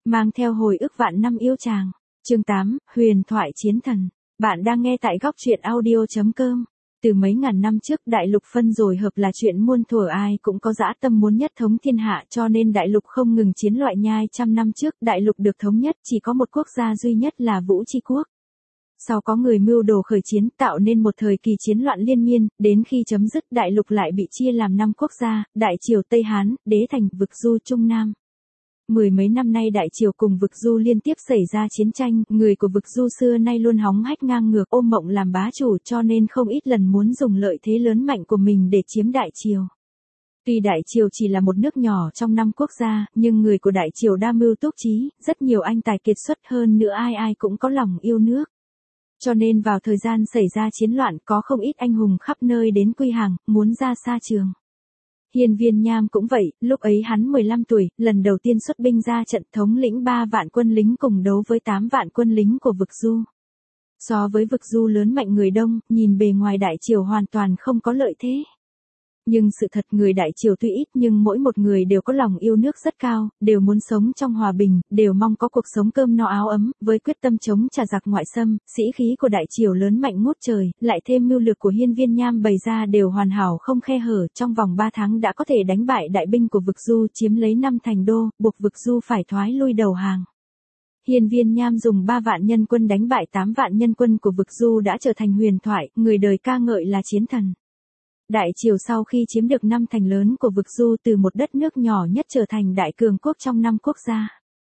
mang theo hồi ức vạn năm yêu chàng. Chương 8, huyền thoại chiến thần. Bạn đang nghe tại góc truyện audio.com. Từ mấy ngàn năm trước đại lục phân rồi hợp là chuyện muôn thuở, ai cũng có dã tâm muốn nhất thống thiên hạ, cho nên đại lục không ngừng chiến loại nhai. Trăm năm trước đại lục được thống nhất chỉ có một quốc gia duy nhất là Vũ Chi Quốc. Sau có người mưu đồ khởi chiến tạo nên một thời kỳ chiến loạn liên miên, đến khi chấm dứt đại lục lại bị chia làm 5 quốc gia, Đại Triều Tây Hán, Đế Thành, Vực Du Trung Nam. Mười mấy năm nay Đại Triều cùng Vực Du liên tiếp xảy ra chiến tranh, người của Vực Du xưa nay luôn hóng hách ngang ngược ôm mộng làm bá chủ, cho nên không ít lần muốn dùng lợi thế lớn mạnh của mình để chiếm Đại Triều. Tuy Đại Triều chỉ là một nước nhỏ trong 5 quốc gia, nhưng người của Đại Triều đa mưu túc trí, rất nhiều anh tài kiệt xuất, hơn nữa ai ai cũng có lòng yêu nước. Cho nên vào thời gian xảy ra chiến loạn có không ít anh hùng khắp nơi đến quy hàng, muốn ra xa trường. Hiên Viên Nham cũng vậy, lúc ấy hắn 15 tuổi, lần đầu tiên xuất binh ra trận, thống lĩnh 3 vạn quân lính cùng đấu với 8 vạn quân lính của Vực Du. So với Vực Du lớn mạnh người đông, nhìn bề ngoài Đại Triều hoàn toàn không có lợi thế. Nhưng sự thật người Đại Triều tuy ít nhưng mỗi một người đều có lòng yêu nước rất cao, đều muốn sống trong hòa bình, đều mong có cuộc sống cơm no áo ấm, với quyết tâm chống trả giặc ngoại xâm, sĩ khí của Đại Triều lớn mạnh ngút trời, lại thêm mưu lược của Hiên Viên Nham bày ra đều hoàn hảo không khe hở, trong vòng 3 tháng đã có thể đánh bại đại binh của Vực Du, chiếm lấy 5 thành đô, buộc Vực Du phải thoái lui đầu hàng. Hiên Viên Nham dùng 3 vạn nhân quân đánh bại 8 vạn nhân quân của Vực Du đã trở thành huyền thoại, người đời ca ngợi là chiến thần. Đại Triều sau khi chiếm được 5 thành lớn của Vực Du từ một đất nước nhỏ nhất trở thành đại cường quốc trong 5 quốc gia.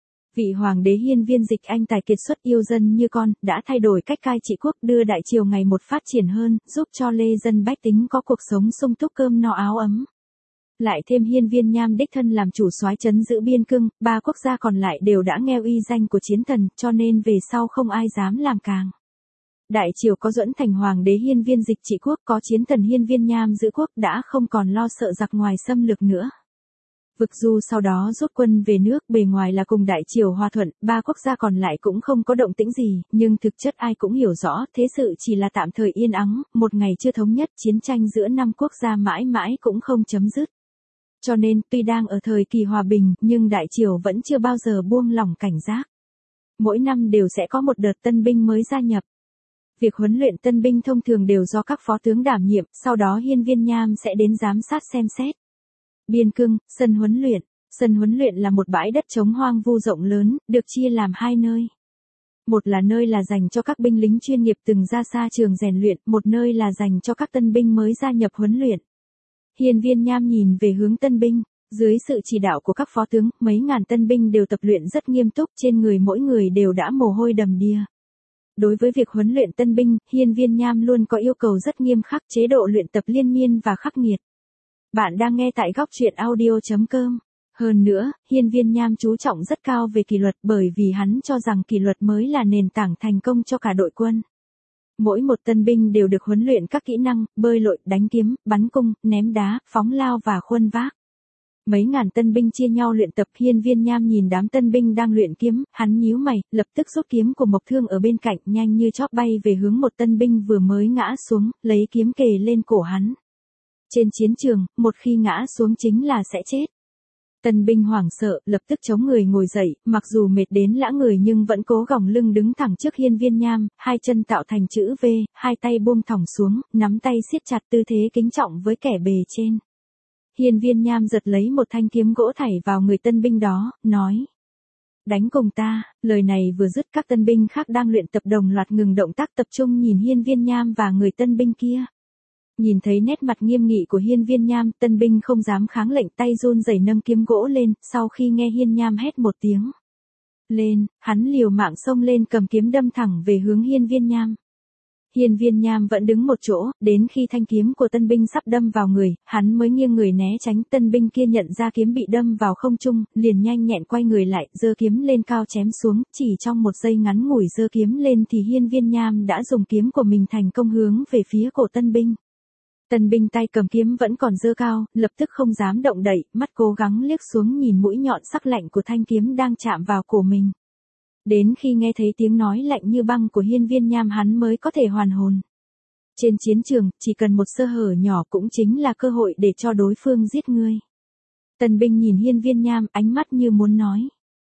Vị hoàng đế Hiên Viên Dịch anh tài kiệt xuất yêu dân như con, đã thay đổi cách cai trị quốc, đưa Đại Triều ngày một phát triển hơn, giúp cho lê dân bách tính có cuộc sống sung túc cơm no áo ấm. Lại thêm Hiên Viên Nham đích thân làm chủ soái trấn giữ biên cương, 3 quốc gia còn lại đều đã nghe uy danh của chiến thần, cho nên về sau không ai dám làm càng. Đại Triều có Duẫn Thành hoàng đế Hiên Viên Dịch trị quốc, có chiến thần Hiên Viên Nham giữ quốc, đã không còn lo sợ giặc ngoài xâm lược nữa. Vực Du sau đó rút quân về nước, bề ngoài là cùng Đại Triều hòa thuận, 3 quốc gia còn lại cũng không có động tĩnh gì, nhưng thực chất ai cũng hiểu rõ, thế sự chỉ là tạm thời yên ắng, một ngày chưa thống nhất, chiến tranh giữa 5 quốc gia mãi mãi cũng không chấm dứt. Cho nên, tuy đang ở thời kỳ hòa bình, nhưng Đại Triều vẫn chưa bao giờ buông lỏng cảnh giác. Mỗi năm đều sẽ có một đợt tân binh mới gia nhập. Việc huấn luyện tân binh thông thường đều do các phó tướng đảm nhiệm, sau đó Hiên Viên Nham sẽ đến giám sát xem xét. Biên cương, sân huấn luyện. Sân huấn luyện là một bãi đất trống hoang vu rộng lớn, được chia làm 2 nơi. Một là nơi là dành cho các binh lính chuyên nghiệp từng ra xa trường rèn luyện, một nơi là dành cho các tân binh mới gia nhập huấn luyện. Hiên Viên Nham nhìn về hướng tân binh. Dưới sự chỉ đạo của các phó tướng, mấy ngàn tân binh đều tập luyện rất nghiêm túc, trên người mỗi người đều đã mồ hôi đầm đìa. Đối với việc huấn luyện tân binh, Hiên Viên Nham luôn có yêu cầu rất nghiêm khắc, chế độ luyện tập liên miên và khắc nghiệt. Bạn đang nghe tại góc truyện audio.com. Hơn nữa, Hiên Viên Nham chú trọng rất cao về kỷ luật, bởi vì hắn cho rằng kỷ luật mới là nền tảng thành công cho cả đội quân. Mỗi một tân binh đều được huấn luyện các kỹ năng, bơi lội, đánh kiếm, bắn cung, ném đá, phóng lao và khuân vác. Mấy ngàn tân binh chia nhau luyện tập. Hiên Viên Nham nhìn đám tân binh đang luyện kiếm, hắn nhíu mày, lập tức rút kiếm của Mộc Thương ở bên cạnh, nhanh như chóp bay về hướng một tân binh vừa mới ngã xuống, lấy kiếm kề lên cổ hắn. Trên chiến trường, một khi ngã xuống chính là sẽ chết. Tân binh hoảng sợ, lập tức chống người ngồi dậy, mặc dù mệt đến lã người nhưng vẫn cố gồng lưng đứng thẳng trước Hiên Viên Nham, 2 chân tạo thành chữ V, 2 tay buông thõng xuống, nắm tay siết chặt, tư thế kính trọng với kẻ bề trên. Hiên Viên Nham giật lấy một thanh kiếm gỗ thảy vào người tân binh đó, nói. Đánh cùng ta. Lời này vừa dứt, các tân binh khác đang luyện tập đồng loạt ngừng động tác, tập trung nhìn Hiên Viên Nham và người tân binh kia. Nhìn thấy nét mặt nghiêm nghị của Hiên Viên Nham, tân binh không dám kháng lệnh, tay run rẩy nâng kiếm gỗ lên, sau khi nghe Hiên Nham hét một tiếng lên, hắn liều mạng xông lên cầm kiếm đâm thẳng về hướng Hiên Viên Nham. Hiên Viên Nham vẫn đứng một chỗ, đến khi thanh kiếm của tân binh sắp đâm vào người, hắn mới nghiêng người né tránh. Tân binh kia nhận ra kiếm bị đâm vào không trung, liền nhanh nhẹn quay người lại, giơ kiếm lên cao chém xuống, chỉ trong một giây ngắn ngủi giơ kiếm lên thì Hiên Viên Nham đã dùng kiếm của mình thành công hướng về phía cổ tân binh. Tân binh tay cầm kiếm vẫn còn giơ cao, lập tức không dám động đậy, mắt cố gắng liếc xuống nhìn mũi nhọn sắc lạnh của thanh kiếm đang chạm vào cổ mình. Đến khi nghe thấy tiếng nói lạnh như băng của Hiên Viên Nham hắn mới có thể hoàn hồn. Trên chiến trường, chỉ cần một sơ hở nhỏ cũng chính là cơ hội để cho đối phương giết ngươi. Tân binh nhìn Hiên Viên Nham, ánh mắt như muốn nói.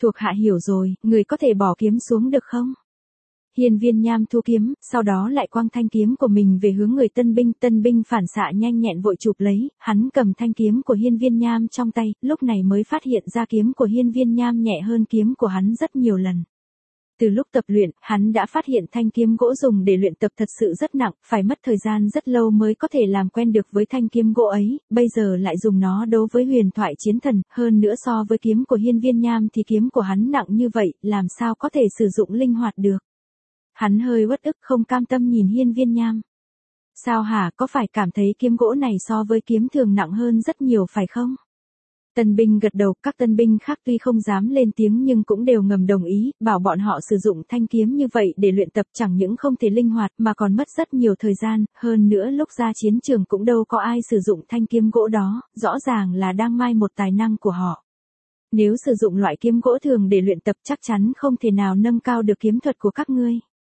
Thuộc hạ hiểu rồi, người có thể bỏ kiếm xuống được không? Hiên Viên Nham thu kiếm, sau đó lại quăng thanh kiếm của mình về hướng người tân binh phản xạ nhanh nhẹn vội chụp lấy, hắn cầm thanh kiếm của Hiên Viên Nham trong tay, lúc này mới phát hiện ra kiếm của Hiên Viên Nham nhẹ hơn kiếm của hắn rất nhiều lần. Từ lúc tập luyện, hắn đã phát hiện thanh kiếm gỗ dùng để luyện tập thật sự rất nặng, phải mất thời gian rất lâu mới có thể làm quen được với thanh kiếm gỗ ấy, bây giờ lại dùng nó đấu với huyền thoại chiến thần, hơn nữa so với kiếm của Hiên Viên Nham thì kiếm của hắn nặng như vậy, làm sao có thể sử dụng linh hoạt được. Hắn hơi uất ức không cam tâm nhìn Hiên Viên Nham. Sao hả, có phải cảm thấy kiếm gỗ này so với kiếm thường nặng hơn rất nhiều phải không? Tân binh gật đầu, các tân binh khác tuy không dám lên tiếng nhưng cũng đều ngầm đồng ý, bảo bọn họ sử dụng thanh kiếm như vậy để luyện tập chẳng những không thể linh hoạt mà còn mất rất nhiều thời gian, hơn nữa lúc ra chiến trường cũng đâu có ai sử dụng thanh kiếm gỗ đó, rõ ràng là đang mai một tài năng của họ. Nếu sử dụng loại kiếm gỗ thường để luyện tập chắc chắn không thể nào nâng cao được kiếm thuật của các ngươi.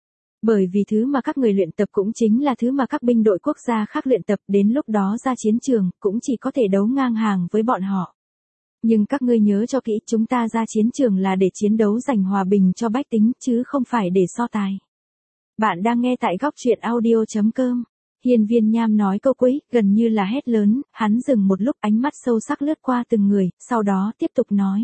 Bởi vì thứ mà các người luyện tập cũng chính là thứ mà các binh đội quốc gia khác luyện tập, đến lúc đó ra chiến trường cũng chỉ có thể đấu ngang hàng với bọn họ. Nhưng các ngươi nhớ cho kỹ, chúng ta ra chiến trường là để chiến đấu giành hòa bình cho bách tính chứ không phải để so tài. Bạn đang nghe tại góc truyện audio.com. Hiên Viên Nham nói câu cuối, gần như là hét lớn, hắn dừng một lúc ánh mắt sâu sắc lướt qua từng người, sau đó tiếp tục nói.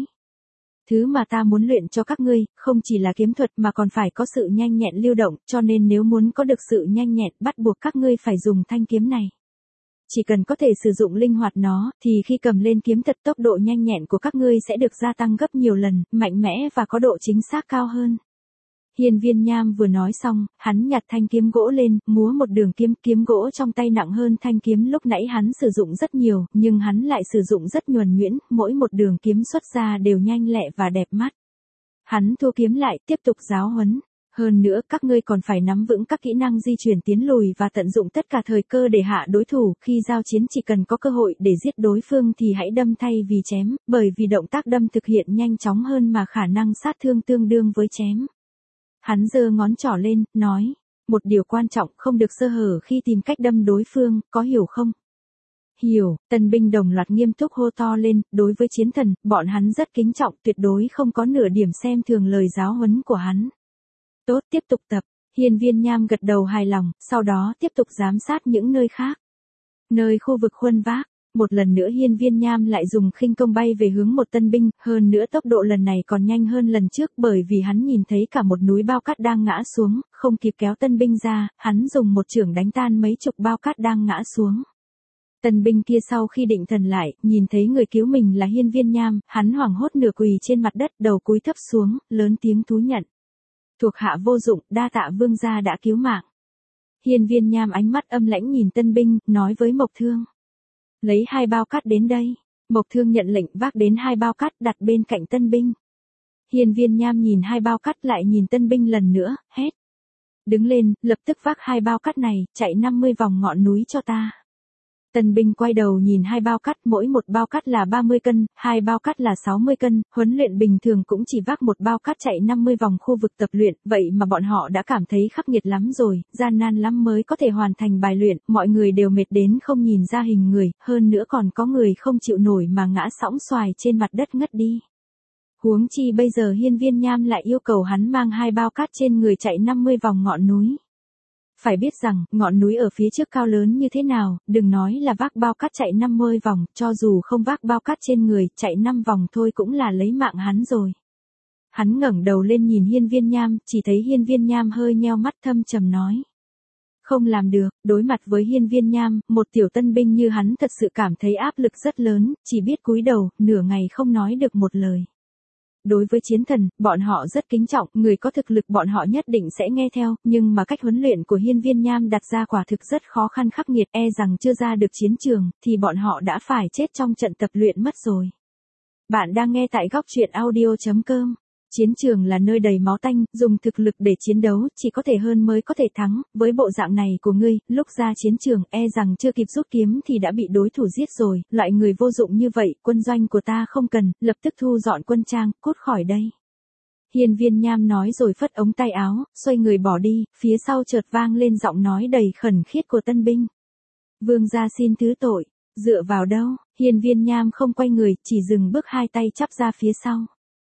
Thứ mà ta muốn luyện cho các ngươi, không chỉ là kiếm thuật mà còn phải có sự nhanh nhẹn lưu động, cho nên nếu muốn có được sự nhanh nhẹn, bắt buộc các ngươi phải dùng thanh kiếm này. Chỉ cần có thể sử dụng linh hoạt nó, thì khi cầm lên kiếm thật tốc độ nhanh nhẹn của các ngươi sẽ được gia tăng gấp nhiều lần, mạnh mẽ và có độ chính xác cao hơn. Hiên Viên Nham vừa nói xong, hắn nhặt thanh kiếm gỗ lên, múa một đường kiếm gỗ trong tay nặng hơn thanh kiếm lúc nãy hắn sử dụng rất nhiều, nhưng hắn lại sử dụng rất nhuần nhuyễn, mỗi một đường kiếm xuất ra đều nhanh lẹ và đẹp mắt. Hắn thu kiếm lại, tiếp tục giáo huấn. Hơn nữa các ngươi còn phải nắm vững các kỹ năng di chuyển tiến lùi và tận dụng tất cả thời cơ để hạ đối thủ, khi giao chiến chỉ cần có cơ hội để giết đối phương thì hãy đâm thay vì chém, bởi vì động tác đâm thực hiện nhanh chóng hơn mà khả năng sát thương tương đương với chém. Hắn giơ ngón trỏ lên, nói, một điều quan trọng không được sơ hở khi tìm cách đâm đối phương, có hiểu không? Hiểu, tân binh đồng loạt nghiêm túc hô to lên, đối với chiến thần, bọn hắn rất kính trọng, tuyệt đối không có nửa điểm xem thường lời giáo huấn của hắn. Tốt, tiếp tục tập. Hiên Viên Nham gật đầu hài lòng, sau đó tiếp tục giám sát những nơi khác. Nơi khu vực Khuân Vác, một lần nữa Hiên Viên Nham lại dùng khinh công bay về hướng một tân binh, hơn nữa tốc độ lần này còn nhanh hơn lần trước bởi vì hắn nhìn thấy cả một núi bao cát đang ngã xuống, không kịp kéo tân binh ra, hắn dùng một chưởng đánh tan mấy chục bao cát đang ngã xuống. Tân binh kia sau khi định thần lại, nhìn thấy người cứu mình là Hiên Viên Nham, hắn hoảng hốt nửa quỳ trên mặt đất, đầu cúi thấp xuống, lớn tiếng thú nhận. Thuộc hạ vô dụng, đa tạ vương gia đã cứu mạng. Hiên Viên Nham ánh mắt âm lãnh nhìn tân binh, nói với Mộc Thương. Lấy 2 bao cát đến đây. Mộc Thương nhận lệnh vác đến 2 bao cát đặt bên cạnh tân binh. Hiên Viên Nham nhìn 2 bao cát lại nhìn tân binh lần nữa, hét. Đứng lên, lập tức vác 2 bao cát này, chạy 50 vòng ngọn núi cho ta. Tân binh quay đầu nhìn 2 bao cát, mỗi một bao cát là 30 cân, 2 bao cát là 60 cân, huấn luyện bình thường cũng chỉ vác một bao cát chạy 50 vòng khu vực tập luyện, vậy mà bọn họ đã cảm thấy khắc nghiệt lắm rồi, gian nan lắm mới có thể hoàn thành bài luyện, mọi người đều mệt đến không nhìn ra hình người, hơn nữa còn có người không chịu nổi mà ngã sõng xoài trên mặt đất ngất đi. Huống chi bây giờ Hiên Viên Nham lại yêu cầu hắn mang 2 bao cát trên người chạy 50 vòng ngọn núi. Phải biết rằng, ngọn núi ở phía trước cao lớn như thế nào, đừng nói là vác bao cát chạy 50 vòng, cho dù không vác bao cát trên người, chạy 5 vòng thôi cũng là lấy mạng hắn rồi. Hắn ngẩng đầu lên nhìn Hiên Viên Nham, chỉ thấy Hiên Viên Nham hơi nheo mắt thâm trầm nói. Không làm được, đối mặt với Hiên Viên Nham, một tiểu tân binh như hắn thật sự cảm thấy áp lực rất lớn, chỉ biết cúi đầu, nửa ngày không nói được một lời. Đối với chiến thần, bọn họ rất kính trọng, người có thực lực bọn họ nhất định sẽ nghe theo, nhưng mà cách huấn luyện của Hiên Viên Nham đặt ra quả thực rất khó khăn khắc nghiệt, e rằng chưa ra được chiến trường, thì bọn họ đã phải chết trong trận tập luyện mất rồi. Bạn đang nghe tại góc truyện audio.com. Chiến trường là nơi đầy máu tanh, dùng thực lực để chiến đấu, chỉ có thể hơn mới có thể thắng, với bộ dạng này của ngươi, lúc ra chiến trường, e rằng chưa kịp rút kiếm thì đã bị đối thủ giết rồi, loại người vô dụng như vậy, quân doanh của ta không cần, lập tức thu dọn quân trang, cút khỏi đây. Hiên Viên Nham nói rồi phất ống tay áo, xoay người bỏ đi, phía sau chợt vang lên giọng nói đầy khẩn khiết của tân binh. Vương gia xin thứ tội, dựa vào đâu, Hiên Viên Nham không quay người, chỉ dừng bước hai tay chắp ra phía sau.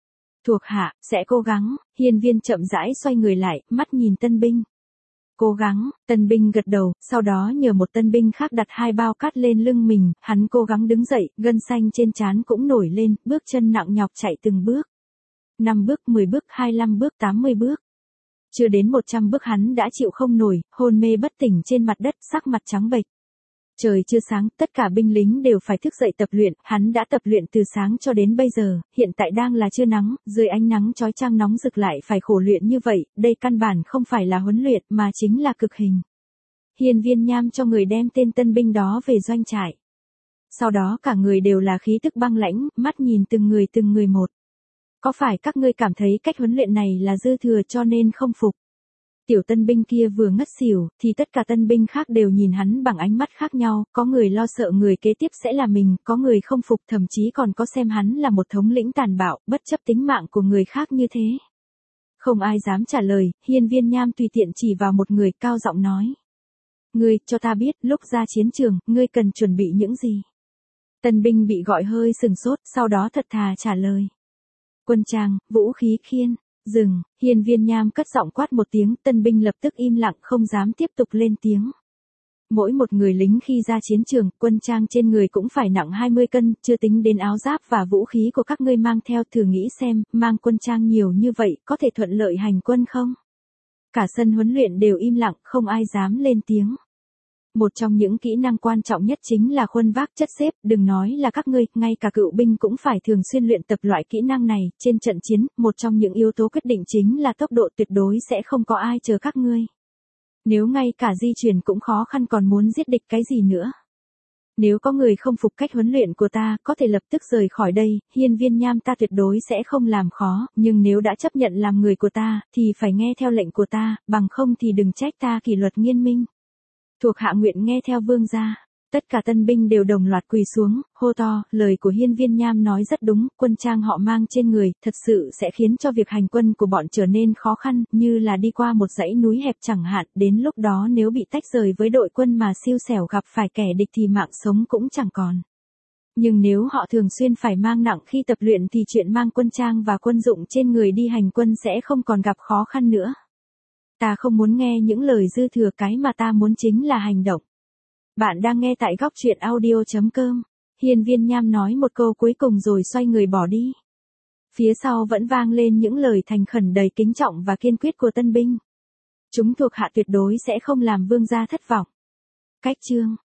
Thuộc hạ, sẽ cố gắng, hiên viên chậm rãi xoay người lại, mắt nhìn tân binh. Cố gắng, tân binh gật đầu, sau đó nhờ một tân binh khác đặt 2 bao cát lên lưng mình, hắn cố gắng đứng dậy, gân xanh trên trán cũng nổi lên, bước chân nặng nhọc chạy từng bước. 5 bước, 10 bước, 25 bước, 80 bước. Chưa đến 100 bước hắn đã chịu không nổi, hôn mê bất tỉnh trên mặt đất, sắc mặt trắng bệch. Trời chưa sáng, tất cả binh lính đều phải thức dậy tập luyện, hắn đã tập luyện từ sáng cho đến bây giờ, hiện tại đang là trưa nắng, dưới ánh nắng chói chang nóng rực lại phải khổ luyện như vậy, đây căn bản không phải là huấn luyện mà chính là cực hình. Hiên viên nham cho người đem tên tân binh đó về doanh trại. Sau đó cả người đều là khí tức băng lãnh, mắt nhìn từng người một. Có phải các ngươi cảm thấy cách huấn luyện này là dư thừa cho nên không phục? Tiểu tân binh kia vừa ngất xỉu, thì tất cả tân binh khác đều nhìn hắn bằng ánh mắt khác nhau, có người lo sợ người kế tiếp sẽ là mình, có người không phục, thậm chí còn có xem hắn là một thống lĩnh tàn bạo, bất chấp tính mạng của người khác như thế. Không ai dám trả lời, hiên viên nham tùy tiện chỉ vào một người, cao giọng nói. Ngươi, cho ta biết, lúc ra chiến trường, ngươi cần chuẩn bị những gì? Tân binh bị gọi hơi sừng sốt, sau đó thật thà trả lời. Quân trang, vũ khí khiên. Dừng, hiên viên nham cất giọng quát một tiếng, tân binh lập tức im lặng không dám tiếp tục lên tiếng. Mỗi một người lính khi ra chiến trường, quân trang trên người cũng phải nặng 20 cân, chưa tính đến áo giáp và vũ khí của các ngươi mang theo, thử nghĩ xem, mang quân trang nhiều như vậy, có thể thuận lợi hành quân không? Cả sân huấn luyện đều im lặng, không ai dám lên tiếng. Một trong những kỹ năng quan trọng nhất chính là khuân vác chất xếp, đừng nói là các ngươi, ngay cả cựu binh cũng phải thường xuyên luyện tập loại kỹ năng này, trên trận chiến, một trong những yếu tố quyết định chính là tốc độ, tuyệt đối sẽ không có ai chờ các ngươi. Nếu ngay cả di chuyển cũng khó khăn còn muốn giết địch cái gì nữa. Nếu có người không phục cách huấn luyện của ta, có thể lập tức rời khỏi đây, hiên viên nham ta tuyệt đối sẽ không làm khó, nhưng nếu đã chấp nhận làm người của ta, thì phải nghe theo lệnh của ta, bằng không thì đừng trách ta kỷ luật nghiêm minh. Thuộc hạ nguyện nghe theo vương gia. Tất cả tân binh đều đồng loạt quỳ xuống, hô to, lời của hiên viên nham nói rất đúng, quân trang họ mang trên người, thật sự sẽ khiến cho việc hành quân của bọn trở nên khó khăn, như là đi qua một dãy núi hẹp chẳng hạn, đến lúc đó nếu bị tách rời với đội quân mà siêu xẻo gặp phải kẻ địch thì mạng sống cũng chẳng còn. Nhưng nếu họ thường xuyên phải mang nặng khi tập luyện thì chuyện mang quân trang và quân dụng trên người đi hành quân sẽ không còn gặp khó khăn nữa. Ta không muốn nghe những lời dư thừa, cái mà ta muốn chính là hành động. Bạn đang nghe tại góc truyện audio.com. Hiên viên nham nói một câu cuối cùng rồi xoay người bỏ đi. Phía sau vẫn vang lên những lời thành khẩn đầy kính trọng và kiên quyết của tân binh. Chúng thuộc hạ tuyệt đối sẽ không làm vương gia thất vọng. Cách chương